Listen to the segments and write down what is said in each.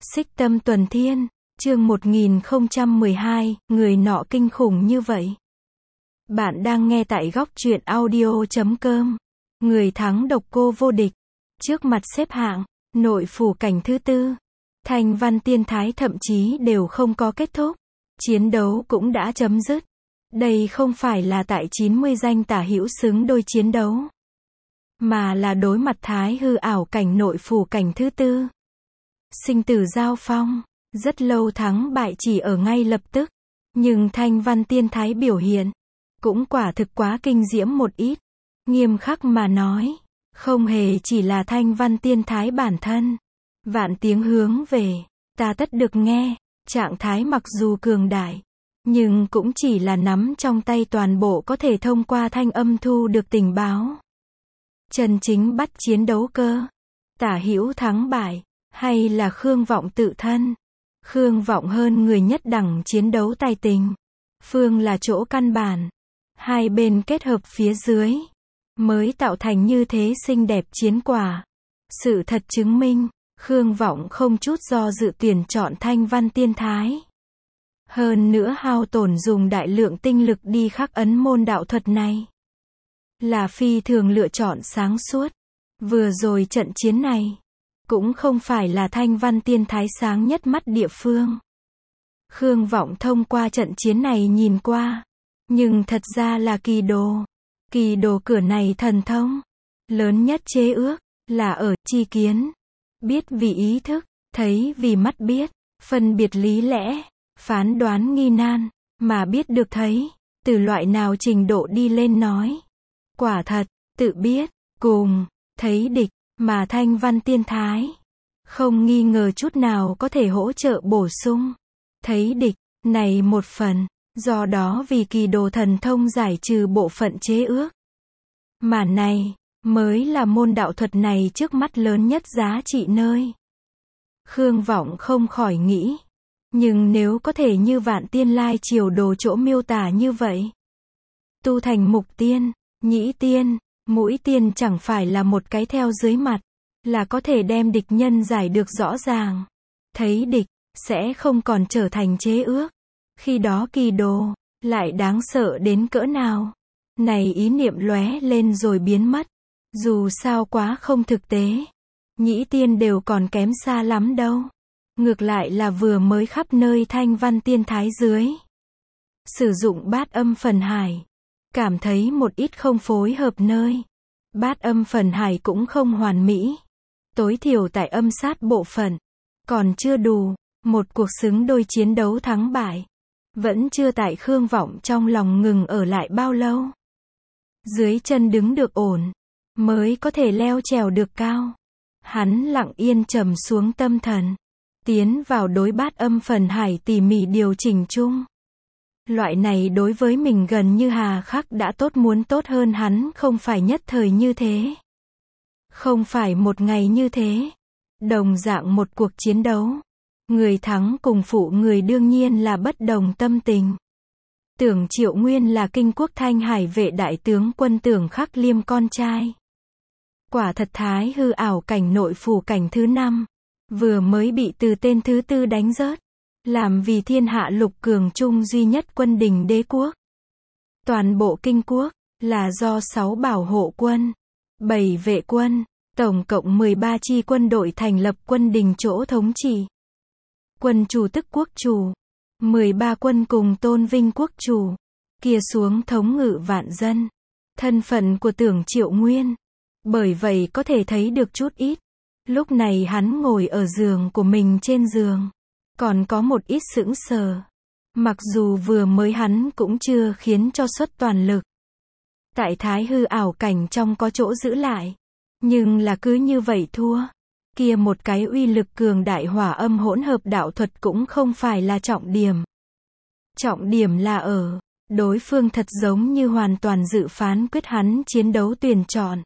Xích Tâm Tuần Thiên, chương 1012, người nọ kinh khủng như vậy. Bạn đang nghe tại góc truyện audio.com. Người thắng độc cô vô địch. Trước mặt xếp hạng, nội phủ cảnh thứ tư. Thanh Văn Tiên Thái thậm chí đều không có kết thúc. Chiến đấu cũng đã chấm dứt. Đây không phải là tại 90 danh tả hữu xứng đôi chiến đấu, mà là đối mặt Thái hư ảo cảnh nội phủ cảnh thứ tư. Sinh tử giao phong, rất lâu thắng bại chỉ ở ngay lập tức. Nhưng Thanh Văn Tiên Thái biểu hiện cũng quả thực quá kinh diễm một ít. Nghiêm khắc mà nói, không hề chỉ là Thanh Văn Tiên Thái bản thân. Vạn tiếng hướng về, ta tất được nghe. Trạng thái mặc dù cường đại, nhưng cũng chỉ là nắm trong tay toàn bộ có thể thông qua thanh âm thu được tình báo. Chân chính bắt chiến đấu cơ, tả hữu thắng bại, hay là Khương Vọng tự thân. Khương Vọng hơn người nhất đẳng chiến đấu tài tình. Phương là chỗ căn bản. Hai bên kết hợp phía dưới, mới tạo thành như thế xinh đẹp chiến quả. Sự thật chứng minh, Khương Vọng không chút do dự tuyển chọn Thanh Văn Tiên Thái. Hơn nữa hao tổn dùng đại lượng tinh lực đi khắc ấn môn đạo thuật này, là phi thường lựa chọn sáng suốt. Vừa rồi trận chiến này, cũng không phải là Thanh Văn Tiên Thái sáng nhất mắt địa phương. Khương Vọng thông qua trận chiến này nhìn qua, nhưng thật ra là kỳ đồ. Kỳ đồ cửa này thần thông lớn nhất chế ước, là ở chi kiến. Biết vì ý thức, thấy vì mắt biết, phân biệt lý lẽ, phán đoán nghi nan, mà biết được thấy, từ loại nào trình độ đi lên nói. Quả thật, tự biết, cùng, thấy địch, mà Thanh Văn Tiên Thái, không nghi ngờ chút nào có thể hỗ trợ bổ sung. Thấy địch, này một phần, do đó vì kỳ đồ thần thông giải trừ bộ phận chế ước. Mà này, mới là môn đạo thuật này trước mắt lớn nhất giá trị nơi. Khương Vọng không khỏi nghĩ, nhưng nếu có thể như Vạn Tiên Lai Triều đồ chỗ miêu tả như vậy, tu thành mục tiên, nhĩ tiên, mũi tiên chẳng phải là một cái theo dưới mặt, là có thể đem địch nhân giải được rõ ràng. Thấy địch, sẽ không còn trở thành chế ước. Khi đó kỳ đồ, lại đáng sợ đến cỡ nào. Này ý niệm lóe lên rồi biến mất. Dù sao quá không thực tế. Nhĩ tiên đều còn kém xa lắm đâu. Ngược lại là vừa mới khắp nơi Thanh Văn Tiên Thái dưới. Sử dụng bát âm phần hải. Cảm thấy một ít không phối hợp nơi. Bát âm phần hải cũng không hoàn mỹ. Tối thiểu tại âm sát bộ phận. Còn chưa đủ. Một cuộc xứng đôi chiến đấu thắng bại. Vẫn chưa tại Khương Vọng trong lòng ngừng ở lại bao lâu. Dưới chân đứng được ổn, mới có thể leo trèo được cao. Hắn lặng yên trầm xuống tâm thần, tiến vào đối bát âm phần hải tỉ mỉ điều chỉnh chung. Loại này đối với mình gần như hà khắc đã tốt muốn tốt hơn hắn không phải nhất thời như thế. Không phải một ngày như thế. Đồng dạng một cuộc chiến đấu. Người thắng cùng phụ người đương nhiên là bất đồng tâm tình. Tưởng Triệu Nguyên là Kinh Quốc Thanh Hải vệ đại tướng quân Tưởng Khắc Liêm con trai. Quả thật Thái hư ảo cảnh nội phủ cảnh thứ 5. Vừa mới bị từ tên thứ tư đánh rớt. Làm vì thiên hạ lục cường trung duy nhất quân đình đế quốc. Toàn bộ Kinh Quốc, là do 6 bảo hộ quân, 7 vệ quân, tổng cộng 13 chi quân đội thành lập quân đình chỗ thống trị. Quân chủ tức quốc chủ, 13 quân cùng tôn vinh quốc chủ, kia xuống thống ngự vạn dân. Thân phận của Tưởng Triệu Nguyên, bởi vậy có thể thấy được chút ít. Lúc này hắn ngồi ở giường của mình trên giường, còn có một ít sững sờ. Mặc dù vừa mới hắn cũng chưa khiến cho xuất toàn lực. Tại Thái hư ảo cảnh trong có chỗ giữ lại, nhưng là cứ như vậy thua. Kia một cái uy lực cường đại hỏa âm hỗn hợp đạo thuật cũng không phải là trọng điểm. Trọng điểm là ở, đối phương thật giống như hoàn toàn dự phán quyết hắn chiến đấu tuyển chọn.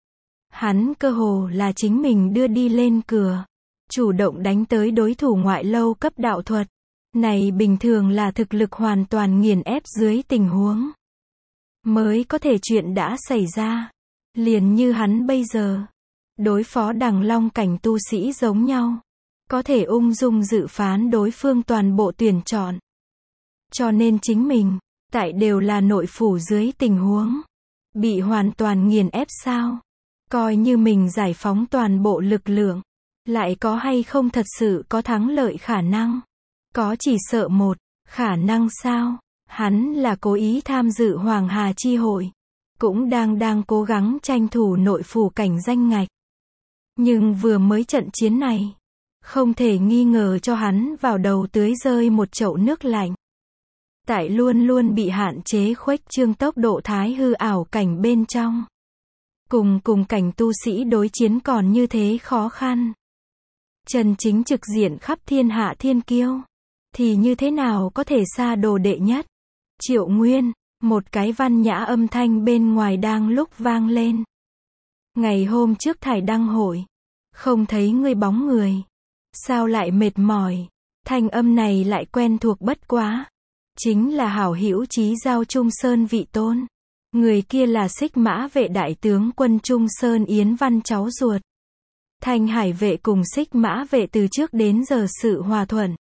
Hắn cơ hồ là chính mình đưa đi lên cửa, chủ động đánh tới đối thủ ngoại lâu cấp đạo thuật. Này bình thường là thực lực hoàn toàn nghiền ép dưới tình huống, mới có thể chuyện đã xảy ra. Liền như hắn bây giờ, đối phó đằng long cảnh tu sĩ giống nhau. có thể ung dung dự phán đối phương toàn bộ tuyển chọn. Cho nên chính mình, tại đều là nội phủ dưới tình huống bị hoàn toàn nghiền ép sao? Coi như mình giải phóng toàn bộ lực lượng, lại có hay không thật sự có thắng lợi khả năng? Có chỉ sợ một khả năng sao? Hắn là cố ý tham dự Hoàng Hà chi hội, cũng đang cố gắng tranh thủ nội phủ cảnh danh ngạch. Nhưng vừa mới trận chiến này, không thể nghi ngờ cho hắn vào đầu tưới rơi một chậu nước lạnh. Tại luôn luôn bị hạn chế khuếch trương tốc độ thái hư ảo cảnh bên trong. Cùng cảnh tu sĩ đối chiến còn như thế khó khăn. Chân chính trực diện khắp thiên hạ thiên kiêu, thì như thế nào có thể xa đồ đệ nhất? Triệu Nguyên, một cái văn nhã âm thanh bên ngoài đang lúc vang lên. Ngày hôm trước thải đăng hội, không thấy ngươi bóng người. Sao lại mệt mỏi? Thanh âm này lại quen thuộc bất quá. Chính là hảo hữu chí giao Trung Sơn Vị Tôn. Người kia là Xích Mã vệ đại tướng quân Trung Sơn Yến Văn cháu ruột. Thanh Hải vệ cùng Xích Mã vệ từ trước đến giờ sự hòa thuận.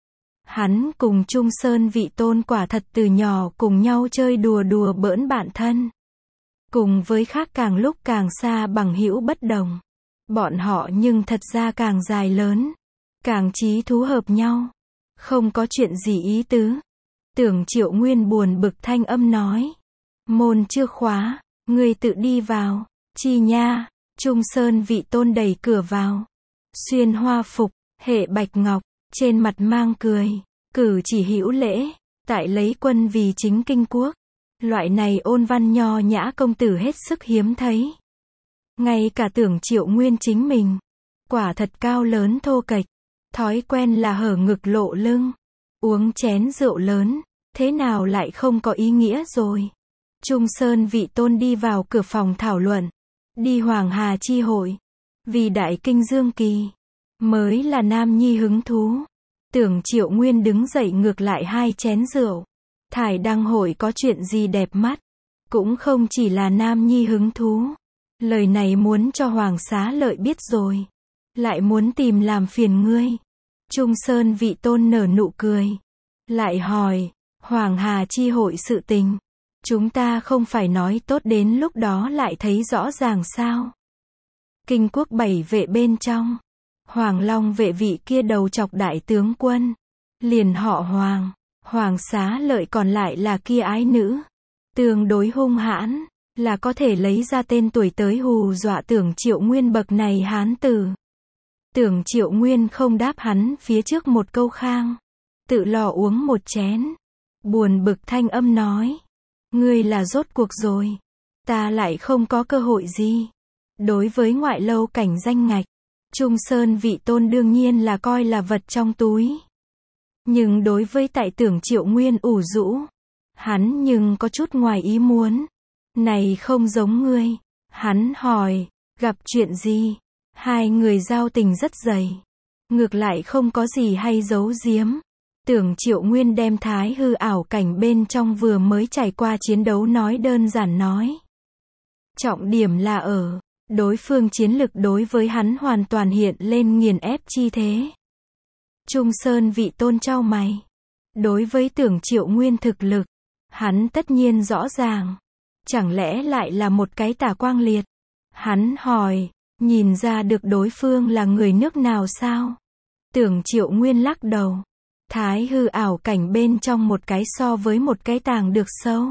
Hắn cùng Trung Sơn Vị Tôn quả thật từ nhỏ cùng nhau chơi đùa bỡn bạn thân. Cùng với khác càng lúc càng xa bằng hữu bất đồng. Bọn họ nhưng thật ra càng dài lớn, càng chí thú hợp nhau. Không có chuyện gì ý tứ. Tưởng Triệu Nguyên buồn bực thanh âm nói. Môn chưa khóa, ngươi tự đi vào. Chi nha, Trung Sơn Vị Tôn đẩy cửa vào. Xuyên hoa phục, hệ bạch ngọc, trên mặt mang cười, cử chỉ hữu lễ, tại lấy quân vì chính kinh quốc. Loại này ôn văn nho nhã công tử hết sức hiếm thấy. Ngay cả Tưởng Triệu Nguyên chính mình, quả thật cao lớn thô kệch, thói quen là hở ngực lộ lưng, uống chén rượu lớn, thế nào lại không có ý nghĩa rồi. Trung Sơn Vị Tôn đi vào cửa phòng thảo luận, đi Hoàng Hà chi hội, vì đại kinh dương kỳ, mới là nam nhi hứng thú. Tưởng Triệu Nguyên đứng dậy ngược lại hai chén rượu. Thải đăng hội có chuyện gì đẹp mắt, cũng không chỉ là nam nhi hứng thú. Lời này muốn cho Hoàng Xá Lợi biết rồi, lại muốn tìm làm phiền ngươi. Trung Sơn Vị Tôn nở nụ cười, lại hỏi, Hoàng Hà chi hội sự tình, chúng ta không phải nói tốt đến lúc đó lại thấy rõ ràng sao? Kinh quốc 7 vệ bên trong, Hoàng Long vệ vị kia đầu chọc đại tướng quân, liền họ Hoàng, Hoàng Xá Lợi còn lại là kia ái nữ, tương đối hung hãn, là có thể lấy ra tên tuổi tới hù dọa Tưởng Triệu Nguyên bậc này hán tử. Tưởng Triệu Nguyên không đáp hắn phía trước một câu khang, tự lò uống một chén, buồn bực thanh âm nói, ngươi là rốt cuộc rồi, ta lại không có cơ hội gì. Đối với ngoại lâu cảnh danh ngạch, Trung Sơn Vị Tôn đương nhiên là coi là vật trong túi. Nhưng đối với tại Tưởng Triệu Nguyên ủ rũ, hắn nhưng có chút ngoài ý muốn. Này không giống ngươi. Hắn hỏi, gặp chuyện gì? Hai người giao tình rất dày. Ngược lại không có gì hay giấu giếm. Tưởng Triệu Nguyên đem thái hư ảo cảnh bên trong vừa mới trải qua chiến đấu nói đơn giản nói. Trọng điểm là ở, đối phương chiến lực đối với hắn hoàn toàn hiện lên nghiền ép chi thế. Trung Sơn Vị Tôn chau mày. Đối với Tưởng Triệu Nguyên thực lực, hắn tất nhiên rõ ràng. Chẳng lẽ lại là một cái tà quang liệt? Hắn hỏi, nhìn ra được đối phương là người nước nào sao? Tưởng Triệu Nguyên lắc đầu. Thái hư ảo cảnh bên trong một cái so với một cái tàng được sâu.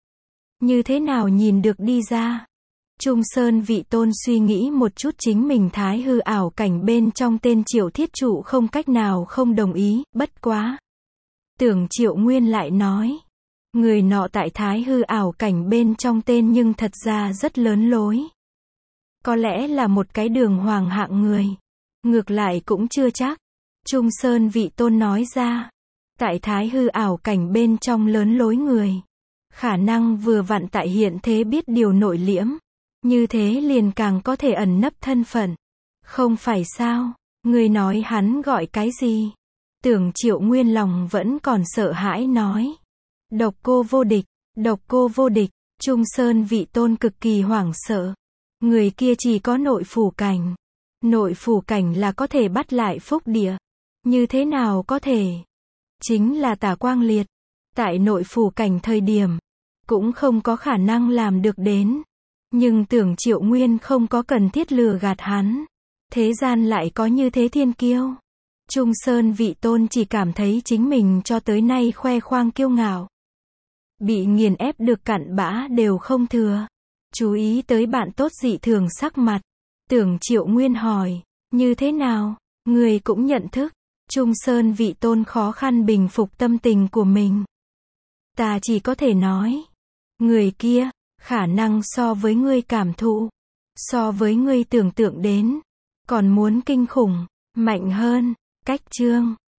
Như thế nào nhìn được đi ra? Trung Sơn Vị Tôn suy nghĩ một chút chính mình thái hư ảo cảnh bên trong tên Triệu Thiết Trụ không cách nào không đồng ý, bất quá. Tưởng Triệu Nguyên lại nói, người nọ tại thái hư ảo cảnh bên trong tên nhưng thật ra rất lớn lối. Có lẽ là một cái đường hoàng hạng người. Ngược lại cũng chưa chắc. Trung Sơn Vị Tôn nói ra, tại thái hư ảo cảnh bên trong lớn lối người, khả năng vừa vặn tại hiện thế biết điều nội liễm. Như thế liền càng có thể ẩn nấp thân phận. Không phải sao? Người nói hắn gọi cái gì? Tưởng Triệu Nguyên lòng vẫn còn sợ hãi nói. Độc cô vô địch, độc cô vô địch. Trung Sơn Vị Tôn cực kỳ hoảng sợ. Người kia chỉ có nội phủ cảnh. Nội phủ cảnh là có thể bắt lại phúc địa. Như thế nào có thể? Chính là Tả Quang Liệt. Tại nội phủ cảnh thời điểm, cũng không có khả năng làm được đến. Nhưng tưởng Triệu Nguyên không có cần thiết lừa gạt hắn. Thế gian lại có như thế thiên kiêu. Trung Sơn Vị Tôn chỉ cảm thấy chính mình cho tới nay khoe khoang kiêu ngạo. Bị nghiền ép được cặn bã đều không thừa. Chú ý tới bạn tốt dị thường sắc mặt. Tưởng Triệu Nguyên hỏi, như thế nào? Người cũng nhận thức. Trung Sơn Vị Tôn khó khăn bình phục tâm tình của mình. Ta chỉ có thể nói, người kia, khả năng so với ngươi cảm thụ, so với ngươi tưởng tượng đến, còn muốn kinh khủng, mạnh hơn. Cách chương